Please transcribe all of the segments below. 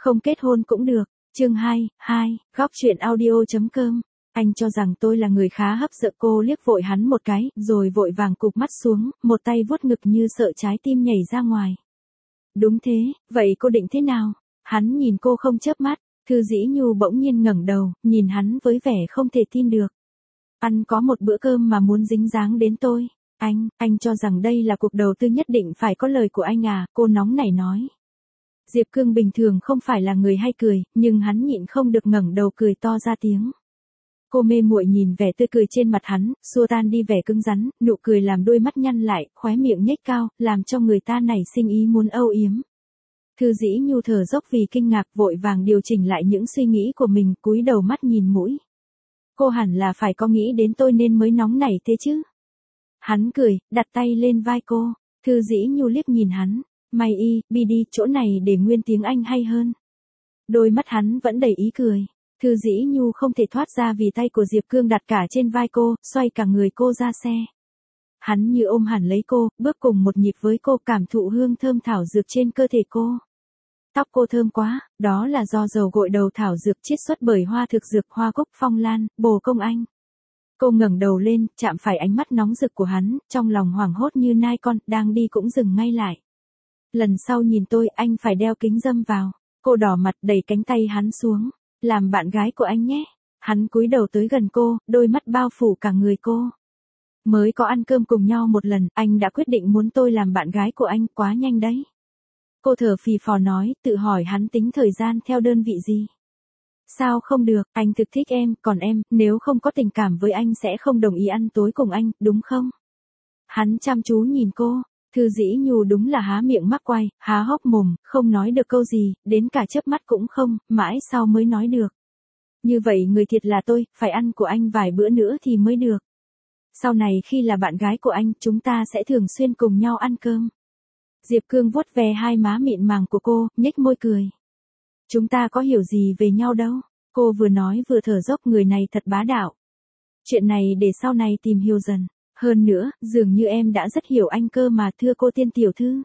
Không kết hôn cũng được. Chương 2, góc truyện audio.com. Anh cho rằng tôi là người khá hấp dẫn. Cô liếc vội hắn một cái, rồi vội vàng cụp mắt xuống, một tay vuốt ngực như sợ trái tim nhảy ra ngoài. Đúng thế, vậy cô định thế nào? Hắn nhìn cô không chớp mắt. Thư Dĩ Nhu bỗng nhiên ngẩng đầu, nhìn hắn với vẻ không thể tin được. Ăn có một bữa cơm mà muốn dính dáng đến tôi. Anh cho rằng đây là cuộc đầu tư nhất định phải có lời của anh à? Cô nóng nảy nói. Diệp Cương bình thường không phải là người hay cười, nhưng hắn nhịn không được ngẩng đầu cười to ra tiếng. Cô mê muội nhìn vẻ tươi cười trên mặt hắn, xua tan đi vẻ cứng rắn, nụ cười làm đôi mắt nhăn lại, khóe miệng nhếch cao, làm cho người ta nảy sinh ý muốn âu yếm. Thư Dĩ Nhu thở dốc vì kinh ngạc, vội vàng điều chỉnh lại những suy nghĩ của mình, cúi đầu mắt nhìn mũi. Cô hẳn là phải có nghĩ đến tôi nên mới nóng nảy thế chứ. Hắn cười, đặt tay lên vai cô. Thư Dĩ Nhu liếc nhìn hắn. Mày bi đi, chỗ này để nguyên tiếng Anh hay hơn. Đôi mắt hắn vẫn đầy ý cười. Thư Dĩ Nhu không thể thoát ra vì tay của Diệp Cương đặt cả trên vai cô, xoay cả người cô ra xe. Hắn như ôm hẳn lấy cô, bước cùng một nhịp với cô, cảm thụ hương thơm thảo dược trên cơ thể cô. Tóc cô thơm quá, đó là do dầu gội đầu thảo dược chiết xuất bởi hoa thực dược, hoa cúc, phong lan, bồ công anh. Cô ngẩng đầu lên, chạm phải ánh mắt nóng rực của hắn, trong lòng hoảng hốt như nai con, đang đi cũng dừng ngay lại. Lần sau nhìn tôi, anh phải đeo kính râm vào. Cô đỏ mặt đẩy cánh tay hắn xuống. Làm bạn gái của anh nhé. Hắn cúi đầu tới gần cô, đôi mắt bao phủ cả người cô. Mới có ăn cơm cùng nhau một lần, anh đã quyết định muốn tôi làm bạn gái của anh, quá nhanh đấy. Cô thở phì phò nói, tự hỏi hắn tính thời gian theo đơn vị gì. Sao không được, anh thực thích em, còn em, nếu không có tình cảm với anh sẽ không đồng ý ăn tối cùng anh, đúng không? Hắn chăm chú nhìn cô. Thư Dĩ Nhu đúng là há miệng mắc quay, há hốc mồm, không nói được câu gì, đến cả chớp mắt cũng không, mãi sau mới nói được. Như vậy người thiệt là tôi, phải ăn của anh vài bữa nữa thì mới được. Sau này khi là bạn gái của anh, chúng ta sẽ thường xuyên cùng nhau ăn cơm. Diệp Cương vuốt ve hai má mịn màng của cô, nhếch môi cười. Chúng ta có hiểu gì về nhau đâu. Cô vừa nói vừa thở dốc, người này thật bá đạo. Chuyện này để sau này tìm hiểu dần. Hơn nữa, dường như em đã rất hiểu anh cơ mà, thưa cô Tiên tiểu thư.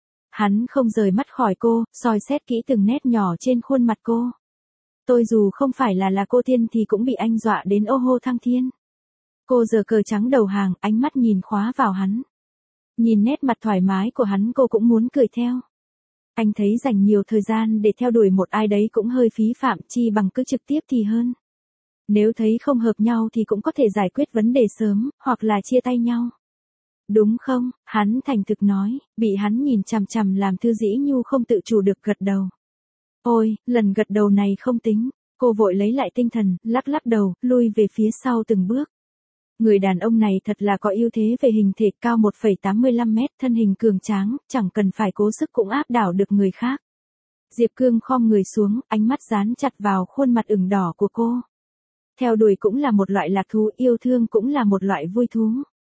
Hắn không rời mắt khỏi cô, soi xét kỹ từng nét nhỏ trên khuôn mặt cô. Tôi dù không phải là cô Tiên thì cũng bị anh dọa đến ô hô thăng thiên. Cô giơ cờ trắng đầu hàng, ánh mắt nhìn khóa vào hắn. Nhìn nét mặt thoải mái của hắn, cô cũng muốn cười theo. Anh thấy dành nhiều thời gian để theo đuổi một ai đấy cũng hơi phí phạm, chi bằng cứ trực tiếp thì hơn. Nếu thấy không hợp nhau thì cũng có thể giải quyết vấn đề sớm, hoặc là chia tay nhau. Đúng không? Hắn thành thực nói, bị hắn nhìn chằm chằm làm Thư Dĩ Nhu không tự chủ được gật đầu. Ôi, lần gật đầu này không tính. Cô vội lấy lại tinh thần, lắc lắc đầu, lui về phía sau từng bước. Người đàn ông này thật là có ưu thế về hình thể, cao 1,85 mét, thân hình cường tráng, chẳng cần phải cố sức cũng áp đảo được người khác. Diệp Cương khom người xuống, ánh mắt dán chặt vào khuôn mặt ửng đỏ của cô. Theo đuổi cũng là một loại lạc thú, yêu thương cũng là một loại vui thú.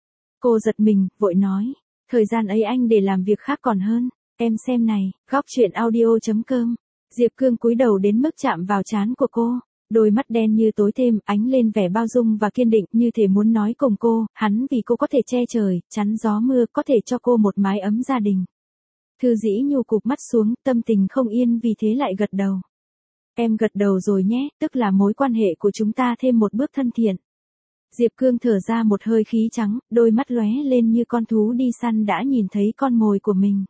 Cô giật mình, vội nói, thời gian ấy anh để làm việc khác còn hơn. Em xem này, góc truyện audio.com. Diệp Cương cúi đầu đến mức chạm vào trán của cô. Đôi mắt đen như tối thêm, ánh lên vẻ bao dung và kiên định, như thể muốn nói cùng cô, hắn vì cô có thể che trời, chắn gió mưa, có thể cho cô một mái ấm gia đình. Thư Dĩ Nhu cụp mắt xuống, tâm tình không yên vì thế lại gật đầu. Em gật đầu rồi nhé, tức là mối quan hệ của chúng ta thêm một bước thân thiện. Diệp Cương thở ra một hơi khí trắng, đôi mắt lóe lên như con thú đi săn đã nhìn thấy con mồi của mình.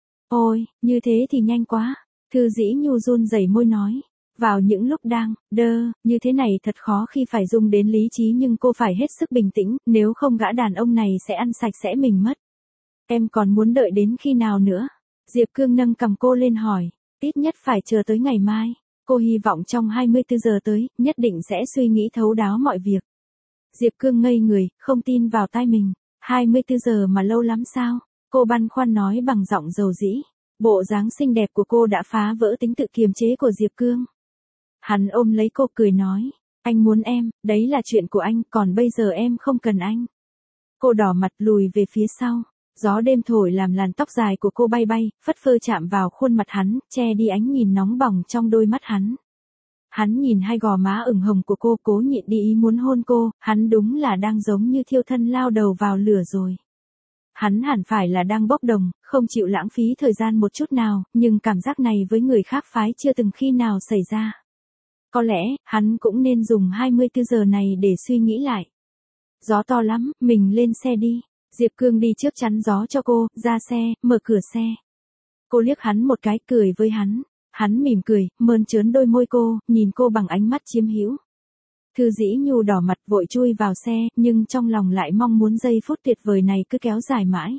Ôi, như thế thì nhanh quá. Thư Dĩ Nhu run rẩy môi nói. Vào những lúc đang, như thế này thật khó khi phải dùng đến lý trí, nhưng cô phải hết sức bình tĩnh, nếu không gã đàn ông này sẽ ăn sạch sẽ mình mất. Em còn muốn đợi đến khi nào nữa? Diệp Cương nâng cằm cô lên hỏi. Ít nhất phải chờ tới ngày mai. Cô hy vọng trong 24 giờ tới, nhất định sẽ suy nghĩ thấu đáo mọi việc. Diệp Cương ngây người, không tin vào tai mình. 24 giờ mà lâu lắm sao? Cô băn khoăn nói bằng giọng dầu dĩ. Bộ dáng xinh đẹp của cô đã phá vỡ tính tự kiềm chế của Diệp Cương. Hắn ôm lấy cô cười nói. Anh muốn em, đấy là chuyện của anh, còn bây giờ em không cần anh. Cô đỏ mặt lùi về phía sau. Gió đêm thổi làm làn tóc dài của cô bay bay, phất phơ chạm vào khuôn mặt hắn, che đi ánh nhìn nóng bỏng trong đôi mắt hắn. Hắn nhìn hai gò má ửng hồng của cô, cố nhịn đi ý muốn hôn cô, hắn đúng là đang giống như thiêu thân lao đầu vào lửa rồi. Hắn hẳn phải là đang bốc đồng, không chịu lãng phí thời gian một chút nào, nhưng cảm giác này với người khác phái chưa từng khi nào xảy ra. Có lẽ, hắn cũng nên dùng 24 giờ này để suy nghĩ lại. Gió to lắm, mình lên xe đi. Diệp Cương đi trước chắn gió cho cô, ra xe, mở cửa xe. Cô liếc hắn một cái, cười với hắn. Hắn mỉm cười, mơn trớn đôi môi cô, nhìn cô bằng ánh mắt chiếm hữu. Thư Dĩ Nhu đỏ mặt vội chui vào xe, nhưng trong lòng lại mong muốn giây phút tuyệt vời này cứ kéo dài mãi.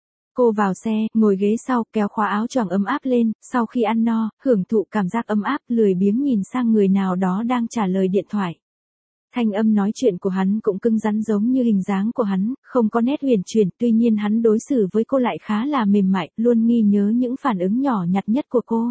Cô vào xe, ngồi ghế sau, kéo khóa áo choàng ấm áp lên, sau khi ăn no, hưởng thụ cảm giác ấm áp, lười biếng nhìn sang người nào đó đang trả lời điện thoại. Thanh âm nói chuyện của hắn cũng cứng rắn giống như hình dáng của hắn, không có nét huyền chuyển, tuy nhiên hắn đối xử với cô lại khá là mềm mại, luôn ghi nhớ những phản ứng nhỏ nhặt nhất của cô.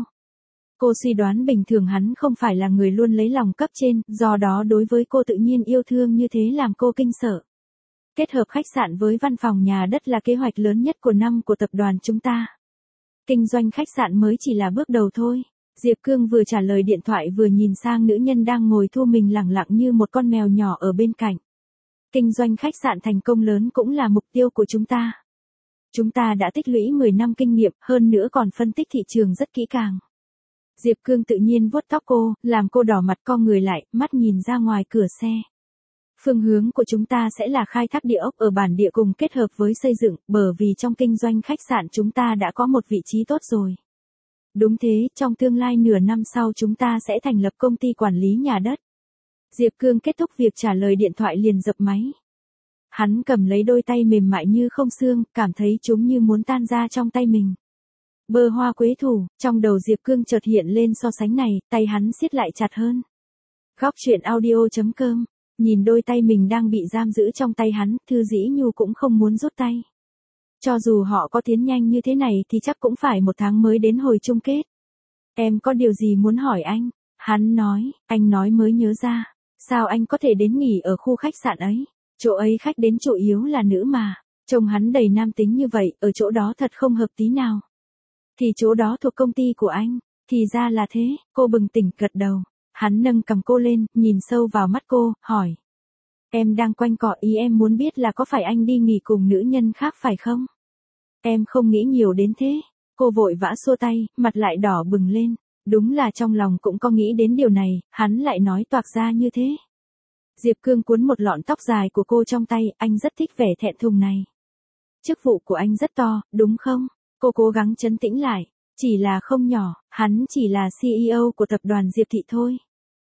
Cô suy đoán bình thường hắn không phải là người luôn lấy lòng cấp trên, do đó đối với cô tự nhiên yêu thương như thế làm cô kinh sợ. Kết hợp khách sạn với văn phòng nhà đất là kế hoạch lớn nhất của năm của tập đoàn chúng ta. Kinh doanh khách sạn mới chỉ là bước đầu thôi. Diệp Cương vừa trả lời điện thoại vừa nhìn sang nữ nhân đang ngồi thu mình lẳng lặng như một con mèo nhỏ ở bên cạnh. Kinh doanh khách sạn thành công lớn cũng là mục tiêu của chúng ta. Chúng ta đã tích lũy 10 năm kinh nghiệm, hơn nữa còn phân tích thị trường rất kỹ càng. Diệp Cương tự nhiên vuốt tóc cô, làm cô đỏ mặt co người lại, mắt nhìn ra ngoài cửa xe. Phương hướng của chúng ta sẽ là khai thác địa ốc ở bản địa cùng kết hợp với xây dựng, bởi vì trong kinh doanh khách sạn chúng ta đã có một vị trí tốt rồi. Đúng thế, trong tương lai nửa năm sau chúng ta sẽ thành lập công ty quản lý nhà đất. Diệp Cương kết thúc việc trả lời điện thoại liền dập máy. Hắn cầm lấy đôi tay mềm mại như không xương, cảm thấy chúng như muốn tan ra trong tay mình. Bờ hoa quế thủ, trong đầu Diệp Cương chợt hiện lên so sánh này, tay hắn siết lại chặt hơn. Góc truyện audio.com, nhìn đôi tay mình đang bị giam giữ trong tay hắn, Thư Dĩ Nhu cũng không muốn rút tay. Cho dù họ có tiến nhanh như thế này thì chắc cũng phải 1 tháng mới đến hồi chung kết. Em có điều gì muốn hỏi anh? Hắn nói, anh nói mới nhớ ra. Sao anh có thể đến nghỉ ở khu khách sạn ấy? Chỗ ấy khách đến chủ yếu là nữ mà. Trông hắn đầy nam tính như vậy, ở chỗ đó thật không hợp tí nào. Thì chỗ đó thuộc công ty của anh. Thì ra là thế, cô bừng tỉnh gật đầu. Hắn nâng cầm cô lên, nhìn sâu vào mắt cô, hỏi. Em đang quanh cọ ý em muốn biết là có phải anh đi nghỉ cùng nữ nhân khác phải không? Em không nghĩ nhiều đến thế. Cô vội vã xua tay, mặt lại đỏ bừng lên. Đúng là trong lòng cũng có nghĩ đến điều này, hắn lại nói toạc ra như thế. Diệp Cương cuốn một lọn tóc dài của cô trong tay, anh rất thích vẻ thẹn thùng này. Chức vụ của anh rất to, đúng không? Cô cố gắng trấn tĩnh lại. Chỉ là không nhỏ, hắn chỉ là CEO của tập đoàn Diệp Thị thôi.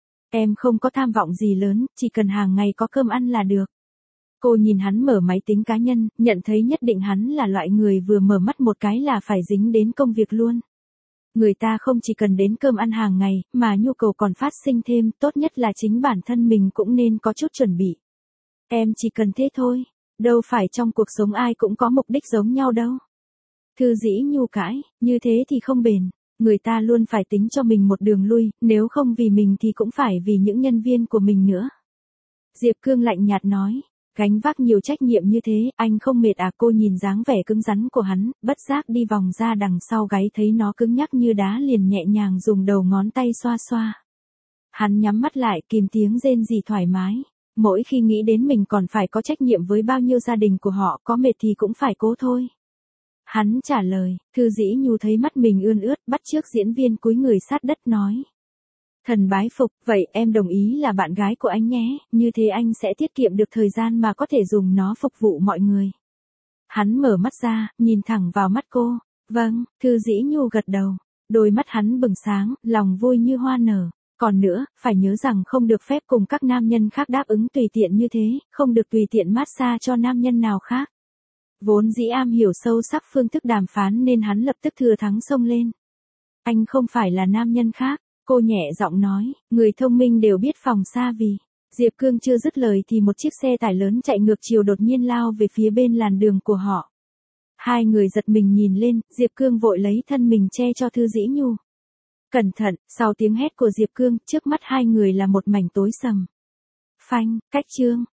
Em không có tham vọng gì lớn, chỉ cần hàng ngày có cơm ăn là được. Cô nhìn hắn mở máy tính cá nhân, nhận thấy nhất định hắn là loại người vừa mở mắt một cái là phải dính đến công việc luôn. Người ta không chỉ cần đến cơm ăn hàng ngày, mà nhu cầu còn phát sinh thêm, tốt nhất là chính bản thân mình cũng nên có chút chuẩn bị. Em chỉ cần thế thôi, đâu phải trong cuộc sống ai cũng có mục đích giống nhau đâu. Thư Dĩ Nhu cãi, như thế thì không bền. Người ta luôn phải tính cho mình một đường lui, nếu không vì mình thì cũng phải vì những nhân viên của mình nữa. Diệp Cương lạnh nhạt nói, gánh vác nhiều trách nhiệm như thế, anh không mệt à? Cô nhìn dáng vẻ cứng rắn của hắn, bất giác đi vòng ra đằng sau gáy thấy nó cứng nhắc như đá liền nhẹ nhàng dùng đầu ngón tay xoa xoa. Hắn nhắm mắt lại kìm tiếng rên rỉ thoải mái. Mỗi khi nghĩ đến mình còn phải có trách nhiệm với bao nhiêu gia đình của họ, có mệt thì cũng phải cố thôi. Hắn trả lời, Thư Dĩ Nhu thấy mắt mình ươn ướt, bắt chước diễn viên cúi người sát đất nói. Thần bái phục, vậy em đồng ý là bạn gái của anh nhé, như thế anh sẽ tiết kiệm được thời gian mà có thể dùng nó phục vụ mọi người. Hắn mở mắt ra, nhìn thẳng vào mắt cô. Vâng, Thư Dĩ Nhu gật đầu. Đôi mắt hắn bừng sáng, lòng vui như hoa nở. Còn nữa, phải nhớ rằng không được phép cùng các nam nhân khác đáp ứng tùy tiện như thế, không được tùy tiện massage cho nam nhân nào khác. Vốn dĩ am hiểu sâu sắc phương thức đàm phán nên hắn lập tức thừa thắng xông lên. Anh không phải là nam nhân khác, cô nhẹ giọng nói, người thông minh đều biết phòng xa vì. Diệp Cương chưa dứt lời thì một chiếc xe tải lớn chạy ngược chiều đột nhiên lao về phía bên làn đường của họ. Hai người giật mình nhìn lên, Diệp Cương vội lấy thân mình che cho Thư Dĩ Nhu. Cẩn thận, sau tiếng hét của Diệp Cương, trước mắt hai người là một mảnh tối sầm. Phanh, cách chương.